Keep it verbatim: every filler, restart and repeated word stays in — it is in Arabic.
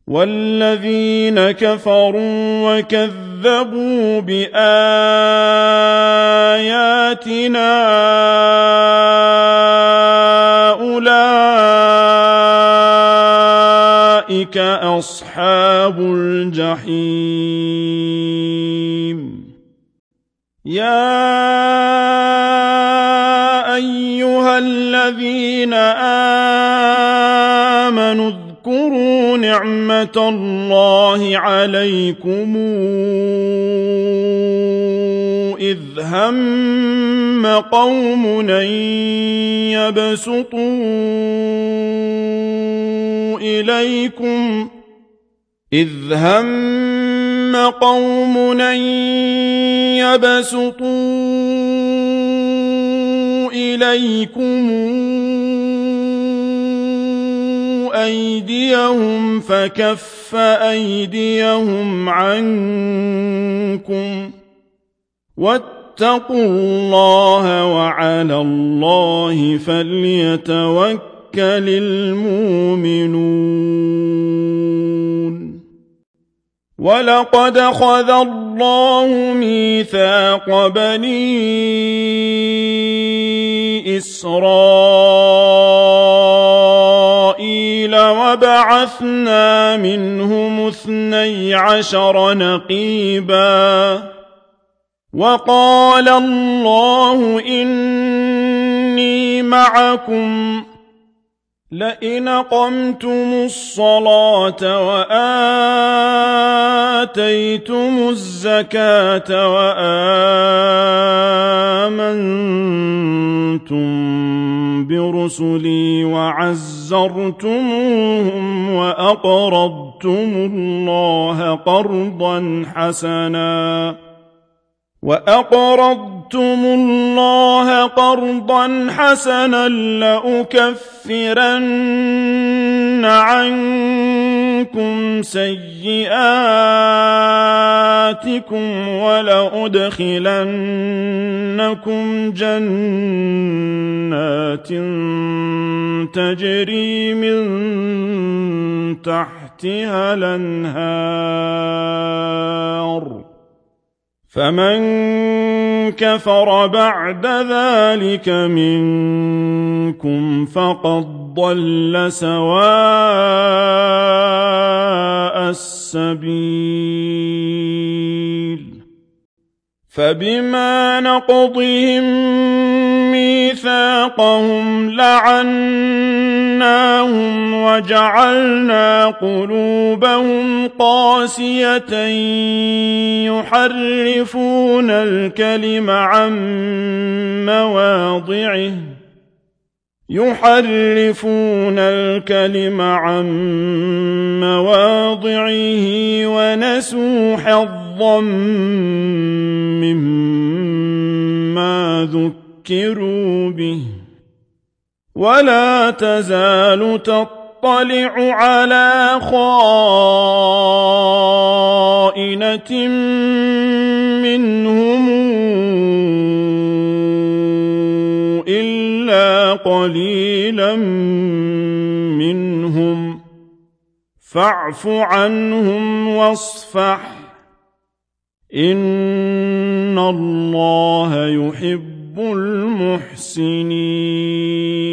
والذين كفروا وكذبوا بآياتنا أولئك أصحاب الجحيم يا أيها الذين آمنوا اذكروا نعمة الله عليكم إذ هم قوم أن يبسطوا إليكم إذ هم قوم أن يبسطوا إليكم أيديهم فكف أيديهم عنكم واتقوا الله وعلى الله فليتوكل المؤمنون ولقد أخذ الله ميثاق بني إسرائيل وبعثنا منهم اثني عشر نقيبا وقال الله إني معكم لئن أقمتم الصلاة وآتيتم الزكاة وآمنتم برسلي وعزرتموهم وأقرضتم الله قرضا حسنا وأقرضتم الله قرضا حسنا لأكفرن عنكم سيئاتكم ولأدخلنكم جنات تجري من تحتها الأنهار فمن كفر بعد ذلك منكم فقد ضل سواء السبيل فبما نقضهم ميثاقهم لعناهم وجعلنا قلوبهم قاسية يحرفون الكلم عن مواضعه يحرفون الكلم عن مواضعه ونسوا حظا مما ذكروا به ولا تزال تطلع على خائنة منهم إلا قليلا منهم فاعف عنهم واصفح إن الله يحب المحسنين